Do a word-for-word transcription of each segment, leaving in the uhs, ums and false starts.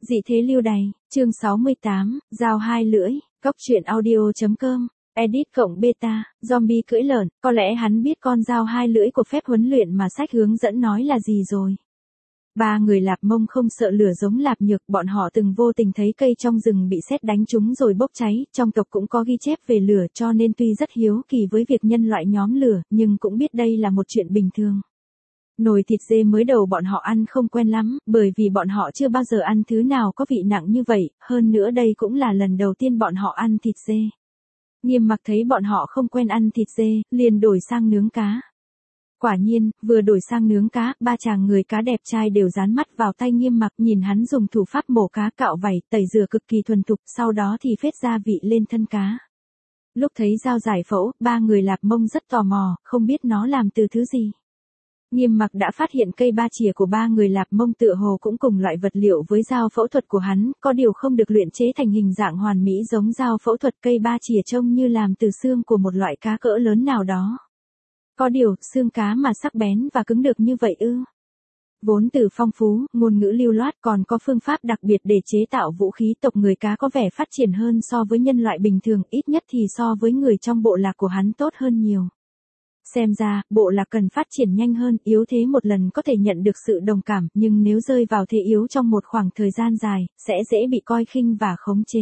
Dị thế lưu đày, chương sáu mươi tám, dao hai lưỡi, cóc truyện audio.com, edit cộng beta, zombie cưỡi lợn, có lẽ hắn biết con dao hai lưỡi của phép huấn luyện mà sách hướng dẫn nói là gì rồi. Ba người Lạp Mông không sợ lửa giống Lạp Nhược, bọn họ từng vô tình thấy cây trong rừng bị sét đánh trúng rồi bốc cháy, trong tộc cũng có ghi chép về lửa cho nên tuy rất hiếu kỳ với việc nhân loại nhóm lửa, nhưng cũng biết đây là một chuyện bình thường. Nồi thịt dê mới đầu bọn họ ăn không quen lắm, bởi vì bọn họ chưa bao giờ ăn thứ nào có vị nặng như vậy, hơn nữa đây cũng là lần đầu tiên bọn họ ăn thịt dê. Nghiêm Mặc thấy bọn họ không quen ăn thịt dê, liền đổi sang nướng cá. Quả nhiên, vừa đổi sang nướng cá, ba chàng người cá đẹp trai đều dán mắt vào tay Nghiêm Mặc, nhìn hắn dùng thủ pháp mổ cá, cạo vảy, tẩy rửa cực kỳ thuần thục, sau đó thì phết gia vị lên thân cá. Lúc thấy dao giải phẫu, ba người Lạp Mông rất tò mò, không biết nó làm từ thứ gì. Nghiêm Mặc đã phát hiện cây ba chìa của ba người Lạp Mông tựa hồ cũng cùng loại vật liệu với dao phẫu thuật của hắn, có điều không được luyện chế thành hình dạng hoàn mỹ giống dao phẫu thuật. Cây ba chìa trông như làm từ xương của một loại cá cỡ lớn nào đó. Có điều, xương cá mà sắc bén và cứng được như vậy ư? Vốn từ phong phú, ngôn ngữ lưu loát, còn có phương pháp đặc biệt để chế tạo vũ khí. Tộc người cá có vẻ phát triển hơn so với nhân loại bình thường, ít nhất thì so với người trong bộ lạc của hắn tốt hơn nhiều. Xem ra, bộ lạc cần phát triển nhanh hơn, yếu thế một lần có thể nhận được sự đồng cảm, nhưng nếu rơi vào thế yếu trong một khoảng thời gian dài, sẽ dễ bị coi khinh và khống chế.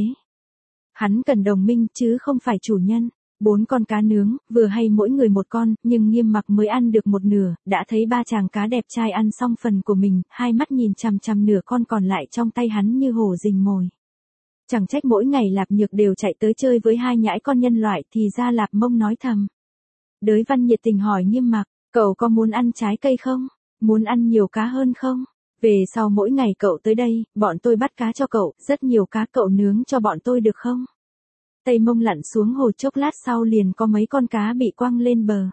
Hắn cần đồng minh, chứ không phải chủ nhân. Bốn con cá nướng, vừa hay mỗi người một con, nhưng Nghiêm Mặc mới ăn được một nửa, đã thấy ba chàng cá đẹp trai ăn xong phần của mình, hai mắt nhìn chằm chằm nửa con còn lại trong tay hắn như hổ rình mồi. Chẳng trách mỗi ngày Lạp Nhược đều chạy tới chơi với hai nhãi con nhân loại, thì ra Lạp Mông nói thầm. Đới Văn nhiệt tình hỏi Nghiêm Mặc, cậu có muốn ăn trái cây không? Muốn ăn nhiều cá hơn không? Về sau mỗi ngày cậu tới đây, bọn tôi bắt cá cho cậu, rất nhiều cá, cậu nướng cho bọn tôi được không? Tây Mông lặn xuống hồ, chốc lát sau liền có mấy con cá bị quăng lên bờ.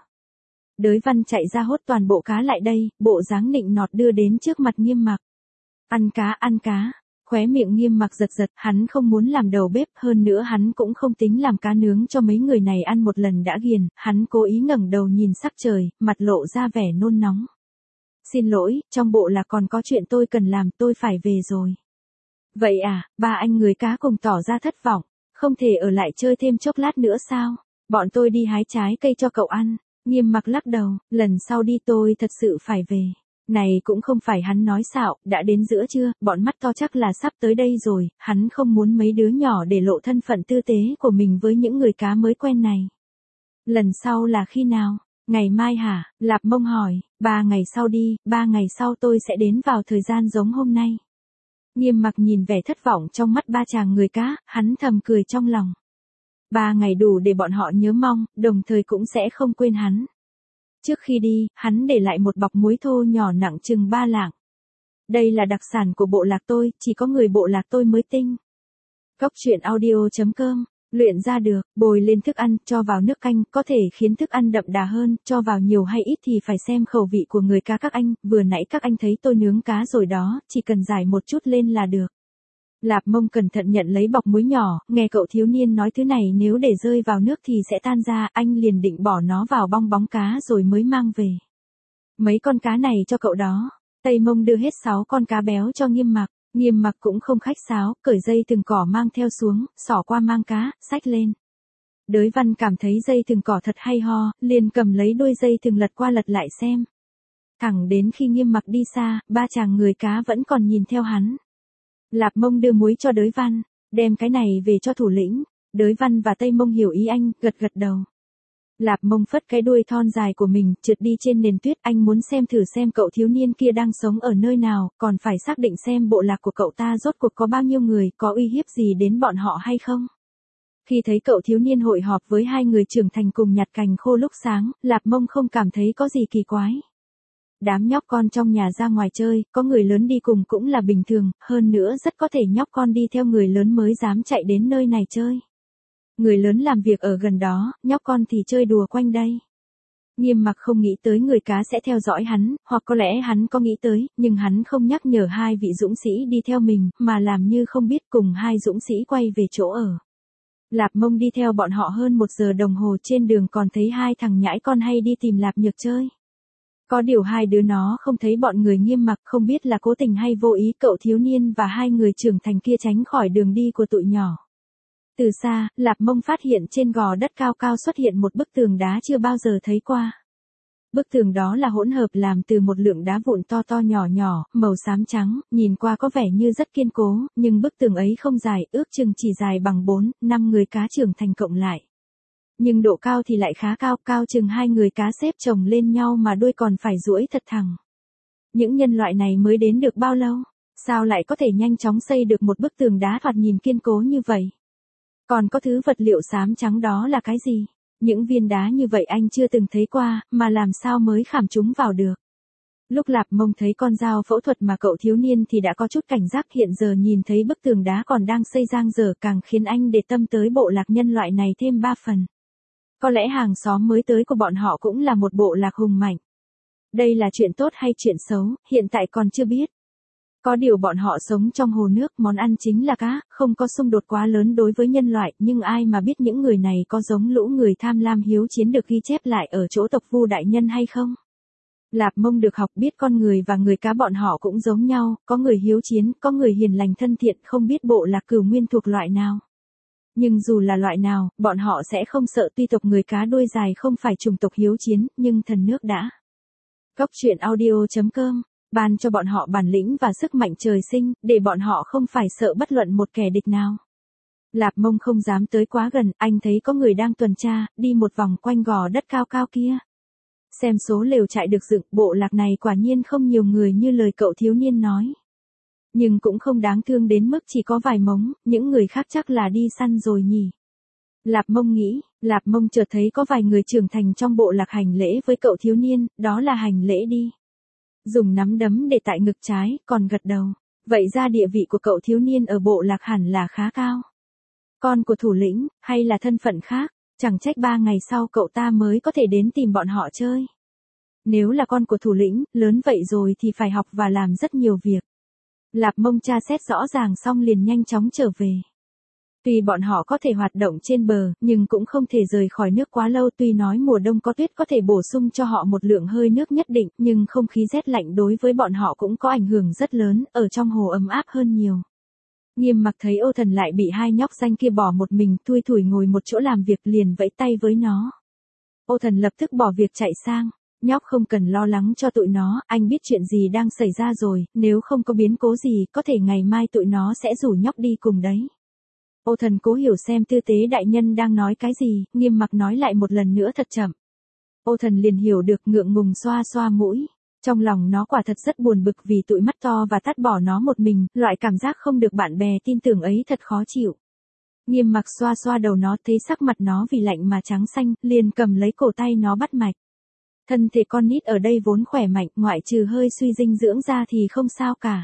Đới Văn chạy ra hốt toàn bộ cá lại đây, bộ dáng nịnh nọt đưa đến trước mặt Nghiêm Mặc. Ăn cá, ăn cá. Khóe miệng Nghiêm Mặc giật giật, hắn không muốn làm đầu bếp, hơn nữa hắn cũng không tính làm cá nướng cho mấy người này ăn một lần đã ghiền, hắn cố ý ngẩng đầu nhìn sắc trời, mặt lộ ra vẻ nôn nóng. Xin lỗi, trong bộ là còn có chuyện tôi cần làm, tôi phải về rồi. Vậy à, ba anh người cá cùng tỏ ra thất vọng, không thể ở lại chơi thêm chốc lát nữa sao? Bọn tôi đi hái trái cây cho cậu ăn. Nghiêm Mặc lắc đầu, lần sau đi tôi thật sự phải về. Này cũng không phải hắn nói xạo, đã đến giữa trưa, bọn mắt to chắc là sắp tới đây rồi, hắn không muốn mấy đứa nhỏ để lộ thân phận tư tế của mình với những người cá mới quen này. Lần sau là khi nào? Ngày mai hả? Lạp Mông hỏi, ba ngày sau đi, ba ngày sau tôi sẽ đến vào thời gian giống hôm nay. Nghiêm Mặc nhìn vẻ thất vọng trong mắt ba chàng người cá, hắn thầm cười trong lòng. Ba ngày đủ để bọn họ nhớ mong, đồng thời cũng sẽ không quên hắn. Trước khi đi, hắn để lại một bọc muối thô nhỏ nặng chừng ba lạng. Đây là đặc sản của bộ lạc tôi, chỉ có người bộ lạc tôi mới tinh. Cóc truyện audio.com, luyện ra được, bồi lên thức ăn, cho vào nước canh, có thể khiến thức ăn đậm đà hơn, cho vào nhiều hay ít thì phải xem khẩu vị của người cá các anh, vừa nãy các anh thấy tôi nướng cá rồi đó, chỉ cần rải một chút lên là được. Lạp Mông cẩn thận nhận lấy bọc muối nhỏ, nghe cậu thiếu niên nói thứ này nếu để rơi vào nước thì sẽ tan ra, anh liền định bỏ nó vào bong bóng cá rồi mới mang về. Mấy con cá này cho cậu đó. Tây Mông đưa hết sáu con cá béo cho Nghiêm Mặc, Nghiêm Mặc cũng không khách sáo, cởi dây thừng cỏ mang theo xuống, xỏ qua mang cá, xách lên. Đới Văn cảm thấy dây thừng cỏ thật hay ho, liền cầm lấy đuôi dây thừng lật qua lật lại xem. Thẳng đến khi Nghiêm Mặc đi xa, ba chàng người cá vẫn còn nhìn theo hắn. Lạp Mông đưa muối cho Đới Văn, đem cái này về cho thủ lĩnh. Đới Văn và Tây Mông hiểu ý anh, gật gật đầu. Lạp Mông phất cái đuôi thon dài của mình, trượt đi trên nền tuyết, anh muốn xem thử xem cậu thiếu niên kia đang sống ở nơi nào, còn phải xác định xem bộ lạc của cậu ta rốt cuộc có bao nhiêu người, có uy hiếp gì đến bọn họ hay không. Khi thấy cậu thiếu niên hội họp với hai người trưởng thành cùng nhặt cành khô lúc sáng, Lạp Mông không cảm thấy có gì kỳ quái. Đám nhóc con trong nhà ra ngoài chơi, có người lớn đi cùng cũng là bình thường, hơn nữa rất có thể nhóc con đi theo người lớn mới dám chạy đến nơi này chơi. Người lớn làm việc ở gần đó, nhóc con thì chơi đùa quanh đây. Nghiêm Mặc không nghĩ tới người cá sẽ theo dõi hắn, hoặc có lẽ hắn có nghĩ tới, nhưng hắn không nhắc nhở hai vị dũng sĩ đi theo mình, mà làm như không biết, cùng hai dũng sĩ quay về chỗ ở. Lạp Mông đi theo bọn họ hơn một giờ đồng hồ, trên đường còn thấy hai thằng nhãi con hay đi tìm Lạp Nhược chơi. Có điều hai đứa nó không thấy bọn người Nghiêm Mặc, không biết là cố tình hay vô ý, cậu thiếu niên và hai người trưởng thành kia tránh khỏi đường đi của tụi nhỏ. Từ xa, Lạp Mông phát hiện trên gò đất cao cao xuất hiện một bức tường đá chưa bao giờ thấy qua. Bức tường đó là hỗn hợp làm từ một lượng đá vụn to to nhỏ nhỏ, màu xám trắng, nhìn qua có vẻ như rất kiên cố, nhưng bức tường ấy không dài, ước chừng chỉ dài bằng bốn, năm người cá trưởng thành cộng lại. Nhưng độ cao thì lại khá cao, cao chừng hai người cá xếp chồng lên nhau mà đuôi còn phải duỗi thật thẳng. Những nhân loại này mới đến được bao lâu? Sao lại có thể nhanh chóng xây được một bức tường đá thoạt nhìn kiên cố như vậy? Còn có thứ vật liệu xám trắng đó là cái gì? Những viên đá như vậy anh chưa từng thấy qua, mà làm sao mới khảm chúng vào được? Lúc Lạp Mông thấy con dao phẫu thuật mà cậu thiếu niên thì đã có chút cảnh giác, hiện giờ nhìn thấy bức tường đá còn đang xây dang dở càng khiến anh để tâm tới bộ lạc nhân loại này thêm ba phần. Có lẽ hàng xóm mới tới của bọn họ cũng là một bộ lạc hùng mạnh. Đây là chuyện tốt hay chuyện xấu, hiện tại còn chưa biết. Có điều bọn họ sống trong hồ nước, món ăn chính là cá, không có xung đột quá lớn đối với nhân loại, nhưng ai mà biết những người này có giống lũ người tham lam hiếu chiến được ghi chép lại ở chỗ tộc Vu đại nhân hay không? Lạp Mông được học biết con người và người cá bọn họ cũng giống nhau, có người hiếu chiến, có người hiền lành thân thiện, không biết bộ lạc Cửu Nguyên thuộc loại nào. Nhưng dù là loại nào, bọn họ sẽ không sợ, tuy tộc người cá đuôi dài không phải chủng tộc hiếu chiến, nhưng thần nước đã. Cốc truyện audio chấm com ban cho bọn họ bản lĩnh và sức mạnh trời sinh, để bọn họ không phải sợ bất luận một kẻ địch nào. Lạp Mông không dám tới quá gần, anh thấy có người đang tuần tra, đi một vòng quanh gò đất cao cao kia. Xem số lều trại được dựng, bộ lạc này quả nhiên không nhiều người như lời cậu thiếu niên nói. Nhưng cũng không đáng thương đến mức chỉ có vài mống, những người khác chắc là đi săn rồi nhỉ. Lạp Mông nghĩ, Lạp Mông chợt thấy có vài người trưởng thành trong bộ lạc hành lễ với cậu thiếu niên, đó là hành lễ đi. Dùng nắm đấm để tại ngực trái, còn gật đầu. Vậy ra địa vị của cậu thiếu niên ở bộ lạc hẳn là khá cao. Con của thủ lĩnh, hay là thân phận khác, chẳng trách ba ngày sau cậu ta mới có thể đến tìm bọn họ chơi. Nếu là con của thủ lĩnh, lớn vậy rồi thì phải học và làm rất nhiều việc. Lạp Mông tra xét rõ ràng xong liền nhanh chóng trở về. Tuy bọn họ có thể hoạt động trên bờ, nhưng cũng không thể rời khỏi nước quá lâu, tuy nói mùa đông có tuyết có thể bổ sung cho họ một lượng hơi nước nhất định, nhưng không khí rét lạnh đối với bọn họ cũng có ảnh hưởng rất lớn, ở trong hồ ấm áp hơn nhiều. Nghiêm Mặc thấy Ô Thần lại bị hai nhóc danh kia bỏ một mình, thui thủi ngồi một chỗ làm việc, liền vẫy tay với nó. Ô Thần lập tức bỏ việc chạy sang. Nhóc không cần lo lắng cho tụi nó, anh biết chuyện gì đang xảy ra rồi, nếu không có biến cố gì, có thể ngày mai tụi nó sẽ rủ nhóc đi cùng đấy. Ô Thần cố hiểu xem tư tế đại nhân đang nói cái gì, Nghiêm Mặc nói lại một lần nữa thật chậm. Ô Thần liền hiểu được, ngượng ngùng xoa xoa mũi. Trong lòng nó quả thật rất buồn bực vì tụi mắt to và tắt bỏ nó một mình, loại cảm giác không được bạn bè tin tưởng ấy thật khó chịu. Nghiêm Mặc xoa xoa đầu nó, thấy sắc mặt nó vì lạnh mà trắng xanh, liền cầm lấy cổ tay nó bắt mạch. Thân thể con nít ở đây vốn khỏe mạnh, ngoại trừ hơi suy dinh dưỡng ra thì không sao cả.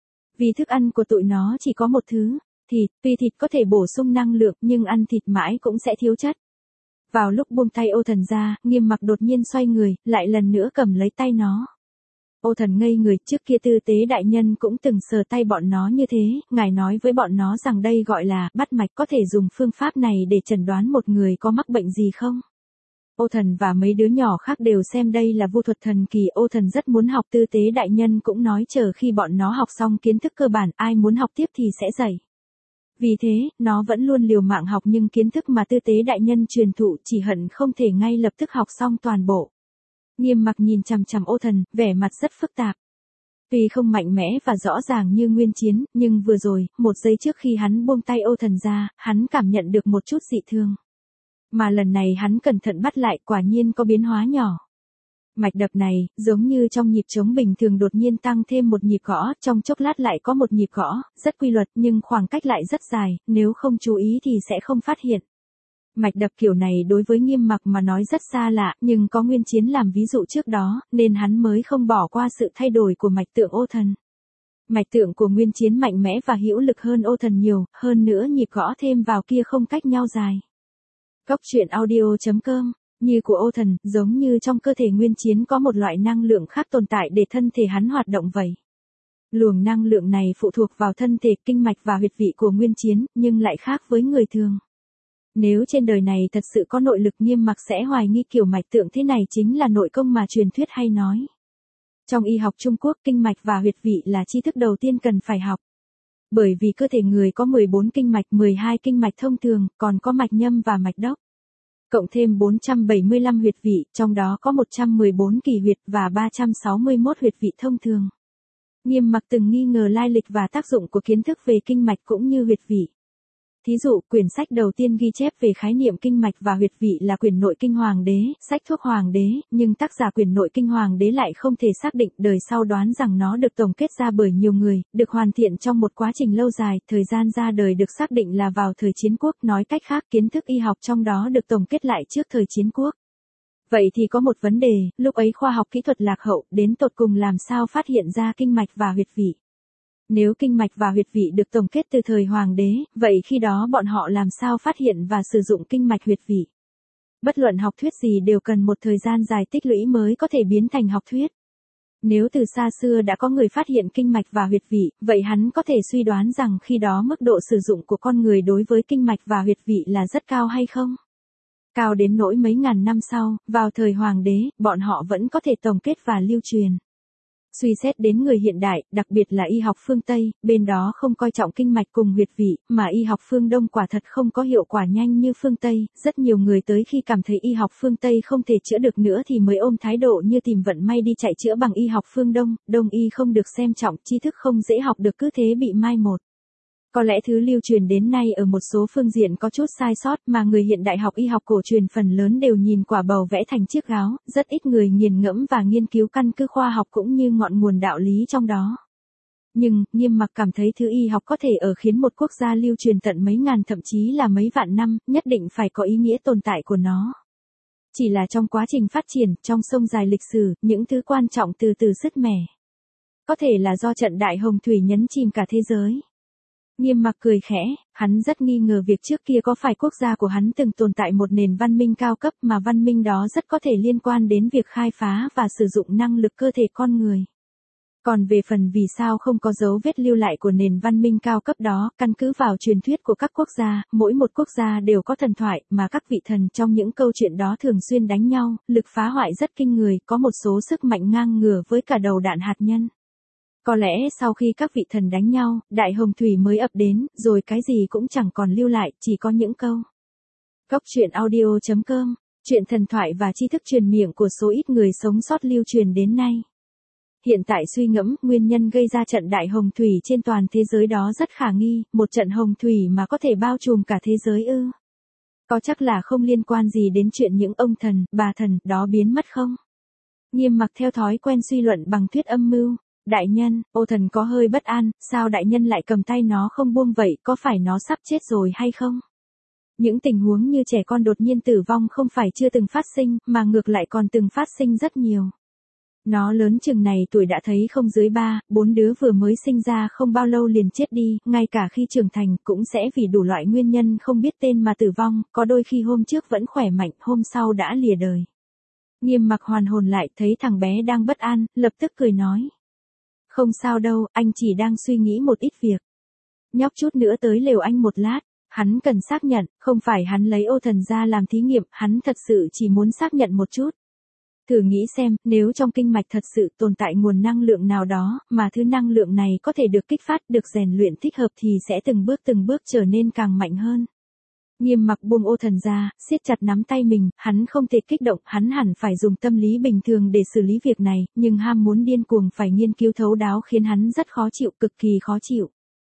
Vì thức ăn của tụi nó chỉ có một thứ, thịt, tuy thịt có thể bổ sung năng lượng nhưng ăn thịt mãi cũng sẽ thiếu chất. Vào lúc buông tay Ô Thần ra, Nghiêm Mặc đột nhiên xoay người, lại lần nữa cầm lấy tay nó. Ô Thần ngây người, trước kia tư tế đại nhân cũng từng sờ tay bọn nó như thế, ngài nói với bọn nó rằng đây gọi là bắt mạch, có thể dùng phương pháp này để chẩn đoán một người có mắc bệnh gì không? Ô Thần và mấy đứa nhỏ khác đều xem đây là vu thuật thần kỳ, Ô Thần rất muốn học, tư tế đại nhân cũng nói chờ khi bọn nó học xong kiến thức cơ bản, ai muốn học tiếp thì sẽ dạy. Vì thế, nó vẫn luôn liều mạng học, nhưng kiến thức mà tư tế đại nhân truyền thụ chỉ hận không thể ngay lập tức học xong toàn bộ. Nghiêm Mặc nhìn chằm chằm Ô Thần, vẻ mặt rất phức tạp. Tuy không mạnh mẽ và rõ ràng như Nguyên Chiến, nhưng vừa rồi, một giây trước khi hắn buông tay Ô Thần ra, hắn cảm nhận được một chút dị thương. Mà lần này hắn cẩn thận bắt lại, quả nhiên có biến hóa nhỏ. Mạch đập này, giống như trong nhịp trống bình thường đột nhiên tăng thêm một nhịp gõ, trong chốc lát lại có một nhịp gõ, rất quy luật nhưng khoảng cách lại rất dài, nếu không chú ý thì sẽ không phát hiện. Mạch đập kiểu này đối với Nghiêm Mặc mà nói rất xa lạ, nhưng có Nguyên Chiến làm ví dụ trước đó, nên hắn mới không bỏ qua sự thay đổi của mạch tượng Ô Thần. Mạch tượng của Nguyên Chiến mạnh mẽ và hữu lực hơn Ô Thần nhiều, hơn nữa nhịp gõ thêm vào kia không cách nhau dài. Cốc truyện audio chấm com Như của Ô Thần, giống như trong cơ thể Nguyên Chiến có một loại năng lượng khác tồn tại để thân thể hắn hoạt động vậy. Luồng năng lượng này phụ thuộc vào thân thể, kinh mạch và huyệt vị của Nguyên Chiến, nhưng lại khác với người thường. Nếu trên đời này thật sự có nội lực, Nghiêm Mặc sẽ hoài nghi kiểu mạch tượng thế này chính là nội công mà truyền thuyết hay nói. Trong y học Trung Quốc, kinh mạch và huyệt vị là tri thức đầu tiên cần phải học. Bởi vì cơ thể người có mười bốn kinh mạch, mười hai kinh mạch thông thường, còn có mạch nhâm và mạch đốc. Cộng thêm bốn trăm bảy mươi lăm huyệt vị, trong đó có một trăm mười bốn kỳ huyệt và ba trăm sáu mươi mốt huyệt vị thông thường. Nghiêm Mặc từng nghi ngờ lai lịch và tác dụng của kiến thức về kinh mạch cũng như huyệt vị. Thí dụ, quyển sách đầu tiên ghi chép về khái niệm kinh mạch và huyệt vị là quyển Nội kinh Hoàng đế, sách thuốc Hoàng đế, nhưng tác giả quyển Nội kinh Hoàng đế lại không thể xác định, đời sau đoán rằng nó được tổng kết ra bởi nhiều người, được hoàn thiện trong một quá trình lâu dài, thời gian ra đời được xác định là vào thời chiến quốc, nói cách khác kiến thức y học trong đó được tổng kết lại trước thời chiến quốc. Vậy thì có một vấn đề, lúc ấy khoa học kỹ thuật lạc hậu, đến tột cùng làm sao phát hiện ra kinh mạch và huyệt vị? Nếu kinh mạch và huyệt vị được tổng kết từ thời Hoàng đế, vậy khi đó bọn họ làm sao phát hiện và sử dụng kinh mạch huyệt vị? Bất luận học thuyết gì đều cần một thời gian dài tích lũy mới có thể biến thành học thuyết. Nếu từ xa xưa đã có người phát hiện kinh mạch và huyệt vị, vậy hắn có thể suy đoán rằng khi đó mức độ sử dụng của con người đối với kinh mạch và huyệt vị là rất cao hay không? Cao đến nỗi mấy ngàn năm sau, vào thời Hoàng đế, bọn họ vẫn có thể tổng kết và lưu truyền. Suy xét đến người hiện đại, đặc biệt là y học phương Tây, bên đó không coi trọng kinh mạch cùng huyệt vị, mà y học phương Đông quả thật không có hiệu quả nhanh như phương Tây, rất nhiều người tới khi cảm thấy y học phương Tây không thể chữa được nữa thì mới ôm thái độ như tìm vận may đi chạy chữa bằng y học phương Đông, Đông y không được xem trọng, tri thức không dễ học được cứ thế bị mai một. Có lẽ thứ lưu truyền đến nay ở một số phương diện có chút sai sót mà người hiện đại học y học cổ truyền phần lớn đều nhìn quả bầu vẽ thành chiếc gáo, rất ít người nghiền ngẫm và nghiên cứu căn cứ khoa học cũng như ngọn nguồn đạo lý trong đó. Nhưng, Nghiêm Mặc cảm thấy thứ y học có thể ở khiến một quốc gia lưu truyền tận mấy ngàn thậm chí là mấy vạn năm, nhất định phải có ý nghĩa tồn tại của nó. Chỉ là trong quá trình phát triển, trong sông dài lịch sử, những thứ quan trọng từ từ sứt mẻ. Có thể là do trận Đại Hồng Thủy nhấn chìm cả thế giới. Nghiêm Mặc cười khẽ, hắn rất nghi ngờ việc trước kia có phải quốc gia của hắn từng tồn tại một nền văn minh cao cấp mà văn minh đó rất có thể liên quan đến việc khai phá và sử dụng năng lực cơ thể con người. Còn về phần vì sao không có dấu vết lưu lại của nền văn minh cao cấp đó, căn cứ vào truyền thuyết của các quốc gia, mỗi một quốc gia đều có thần thoại mà các vị thần trong những câu chuyện đó thường xuyên đánh nhau, lực phá hoại rất kinh người, có một số sức mạnh ngang ngửa với cả đầu đạn hạt nhân. Có lẽ sau khi các vị thần đánh nhau, Đại Hồng Thủy mới ập đến, rồi cái gì cũng chẳng còn lưu lại, chỉ có những câu. Góc truyện audio chấm com, chuyện thần thoại và tri thức truyền miệng của số ít người sống sót lưu truyền đến nay. Hiện tại suy ngẫm, nguyên nhân gây ra trận Đại Hồng Thủy trên toàn thế giới đó rất khả nghi, một trận hồng thủy mà có thể bao trùm cả thế giới ư? Có chắc là không liên quan gì đến chuyện những ông thần, bà thần đó biến mất không? Nghiêm Mặc theo thói quen suy luận bằng thuyết âm mưu. Đại nhân, ô thần có hơi bất an, sao đại nhân lại cầm tay nó không buông vậy, có phải nó sắp chết rồi hay không? Những tình huống như trẻ con đột nhiên tử vong không phải chưa từng phát sinh, mà ngược lại còn từng phát sinh rất nhiều. Nó lớn chừng này tuổi đã thấy không dưới ba, bốn đứa vừa mới sinh ra không bao lâu liền chết đi, ngay cả khi trưởng thành cũng sẽ vì đủ loại nguyên nhân không biết tên mà tử vong, có đôi khi hôm trước vẫn khỏe mạnh, hôm sau đã lìa đời. Nghiêm Mặc hoàn hồn lại, thấy thằng bé đang bất an, lập tức cười nói. Không sao đâu, anh chỉ đang suy nghĩ một ít việc. Nhóc chút nữa tới lều anh một lát, hắn cần xác nhận, không phải hắn lấy ô thần ra làm thí nghiệm, hắn thật sự chỉ muốn xác nhận một chút. Thử nghĩ xem, nếu trong kinh mạch thật sự tồn tại nguồn năng lượng nào đó, mà thứ năng lượng này có thể được kích phát, được rèn luyện thích hợp thì sẽ từng bước từng bước trở nên càng mạnh hơn. Nghiêm Mặc buông ô thần ra, siết chặt nắm tay mình, hắn không thể kích động, hắn hẳn phải dùng tâm lý bình thường để xử lý việc này, nhưng ham muốn điên cuồng phải nghiên cứu thấu đáo khiến hắn rất khó chịu, cực kỳ khó chịu.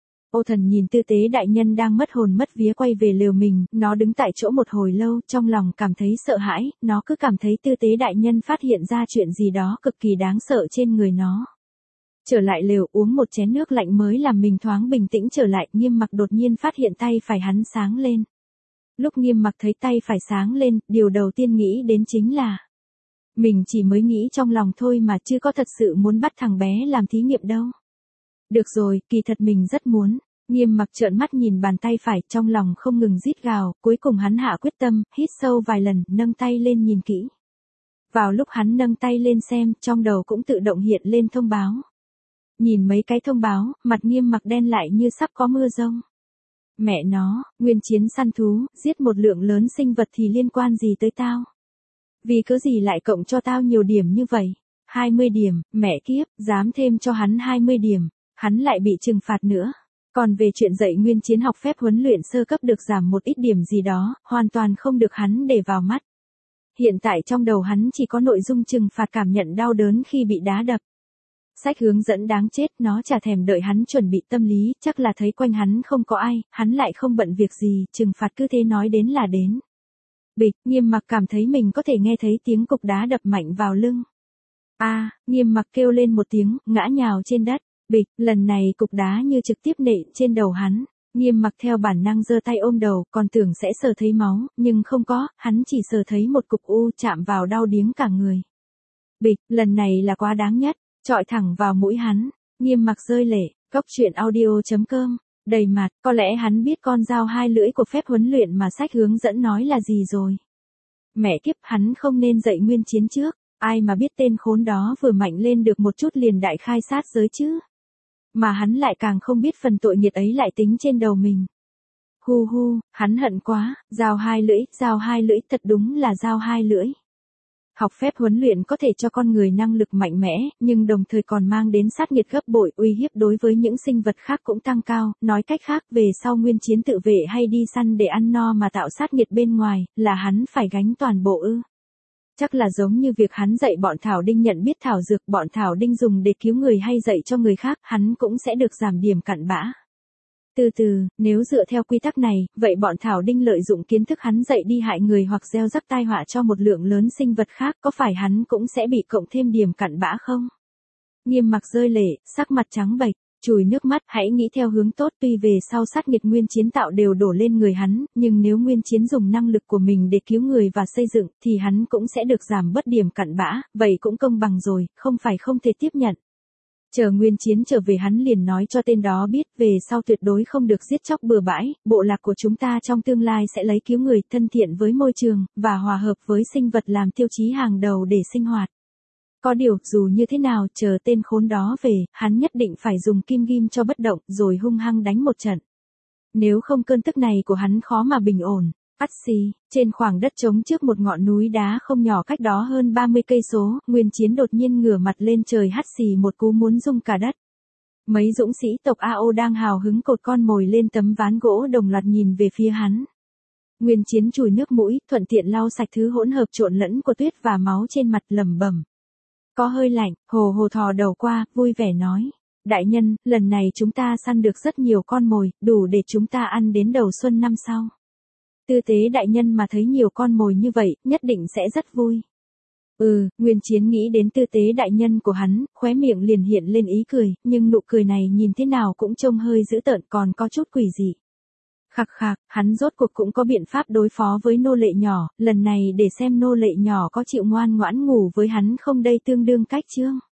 Ô thần nhìn tư tế đại nhân đang mất hồn mất vía quay về lều mình, nó đứng tại chỗ một hồi lâu, trong lòng cảm thấy sợ hãi, nó cứ cảm thấy tư tế đại nhân phát hiện ra chuyện gì đó cực kỳ đáng sợ trên người nó. Trở lại lều uống một chén nước lạnh mới làm mình thoáng bình tĩnh trở lại, Nghiêm Mặc đột nhiên phát hiện tay phải hắn sáng lên. Lúc Nghiêm Mặc thấy tay phải sáng lên, điều đầu tiên nghĩ đến chính là mình chỉ mới nghĩ trong lòng thôi mà chứ có thật sự muốn bắt thằng bé làm thí nghiệm đâu. Được rồi, kỳ thật mình rất muốn. Nghiêm Mặc trợn mắt nhìn bàn tay phải, trong lòng không ngừng rít gào, cuối cùng hắn hạ quyết tâm, hít sâu vài lần, nâng tay lên nhìn kỹ. Vào lúc hắn nâng tay lên xem, trong đầu cũng tự động hiện lên thông báo. Nhìn mấy cái thông báo, mặt Nghiêm Mặc đen lại như sắp có mưa rông. Mẹ nó, Nguyên Chiến săn thú, giết một lượng lớn sinh vật thì liên quan gì tới tao? Vì cớ gì lại cộng cho tao nhiều điểm như vậy? hai mươi điểm, mẹ kiếp, dám thêm cho hắn hai mươi điểm, hắn lại bị trừng phạt nữa. Còn về chuyện dạy Nguyên Chiến học phép huấn luyện sơ cấp được giảm một ít điểm gì đó, hoàn toàn không được hắn để vào mắt. Hiện tại trong đầu hắn chỉ có nội dung trừng phạt cảm nhận đau đớn khi bị đá đập. Sách hướng dẫn đáng chết, nó chả thèm đợi hắn chuẩn bị tâm lý, chắc là thấy quanh hắn không có ai, hắn lại không bận việc gì, trừng phạt cứ thế nói đến là đến. Bịch, Nghiêm Mặc cảm thấy mình có thể nghe thấy tiếng cục đá đập mạnh vào lưng. A, à, Nghiêm Mặc kêu lên một tiếng, ngã nhào trên đất. Bịch, lần này cục đá như trực tiếp nện trên đầu hắn. Nghiêm Mặc theo bản năng giơ tay ôm đầu, còn tưởng sẽ sờ thấy máu, nhưng không có, hắn chỉ sờ thấy một cục u chạm vào đau điếng cả người. Bịch, lần này là quá đáng nhất, chọi thẳng vào mũi hắn. Nghiêm Mặc rơi lệ, Cốc truyện audio chấm com, đầy mặt, có lẽ hắn biết con dao hai lưỡi của phép huấn luyện mà sách hướng dẫn nói là gì rồi. Mẹ kiếp, hắn không nên dạy Nguyên Chiến trước, ai mà biết tên khốn đó vừa mạnh lên được một chút liền đại khai sát giới chứ. Mà hắn lại càng không biết phần tội nghiệt ấy lại tính trên đầu mình. Hu hu, hắn hận quá, dao hai lưỡi, dao hai lưỡi, thật đúng là dao hai lưỡi. Học phép huấn luyện có thể cho con người năng lực mạnh mẽ, nhưng đồng thời còn mang đến sát nghiệt gấp bội, uy hiếp đối với những sinh vật khác cũng tăng cao, nói cách khác, về sau Nguyên Chiến tự vệ hay đi săn để ăn no mà tạo sát nghiệt bên ngoài, là hắn phải gánh toàn bộ ư. Chắc là giống như việc hắn dạy bọn Thảo Đinh nhận biết thảo dược, bọn Thảo Đinh dùng để cứu người hay dạy cho người khác, hắn cũng sẽ được giảm điểm cặn bã. Từ từ, nếu dựa theo quy tắc này, vậy bọn Thảo Đinh lợi dụng kiến thức hắn dạy đi hại người hoặc gieo rắc tai họa cho một lượng lớn sinh vật khác, có phải hắn cũng sẽ bị cộng thêm điểm cặn bã không? Nghiêm Mặc rơi lệ, sắc mặt trắng bệch, chùi nước mắt, hãy nghĩ theo hướng tốt, tuy về sau sát nghiệt Nguyên Chiến tạo đều đổ lên người hắn, nhưng nếu Nguyên Chiến dùng năng lực của mình để cứu người và xây dựng, thì hắn cũng sẽ được giảm bớt điểm cặn bã, vậy cũng công bằng rồi, không phải không thể tiếp nhận. Chờ Nguyên Chiến trở về hắn liền nói cho tên đó biết, về sau tuyệt đối không được giết chóc bừa bãi, bộ lạc của chúng ta trong tương lai sẽ lấy cứu người, thân thiện với môi trường, và hòa hợp với sinh vật làm tiêu chí hàng đầu để sinh hoạt. Có điều, dù như thế nào, chờ tên khốn đó về, hắn nhất định phải dùng kim ghim cho bất động, rồi hung hăng đánh một trận. Nếu không cơn tức này của hắn khó mà bình ổn. Ắt xì, trên khoảng đất trống trước một ngọn núi đá không nhỏ cách đó hơn ba mươi cây số, Nguyên Chiến đột nhiên ngửa mặt lên trời hắt xì một cú muốn rung cả đất. Mấy dũng sĩ tộc a o đang hào hứng cột con mồi lên tấm ván gỗ đồng loạt nhìn về phía hắn. Nguyên Chiến chùi nước mũi, thuận tiện lau sạch thứ hỗn hợp trộn lẫn của tuyết và máu trên mặt, lẩm bẩm. Có hơi lạnh, hồ hồ thò đầu qua, vui vẻ nói. Đại nhân, lần này chúng ta săn được rất nhiều con mồi, đủ để chúng ta ăn đến đầu xuân năm sau. Tư tế đại nhân mà thấy nhiều con mồi như vậy, nhất định sẽ rất vui. Ừ, Nguyên Chiến nghĩ đến tư tế đại nhân của hắn, khóe miệng liền hiện lên ý cười, nhưng nụ cười này nhìn thế nào cũng trông hơi dữ tợn, còn có chút quỷ dị. Khặc khạc, hắn rốt cuộc cũng có biện pháp đối phó với nô lệ nhỏ, lần này để xem nô lệ nhỏ có chịu ngoan ngoãn ngủ với hắn không, đây tương đương cách chương.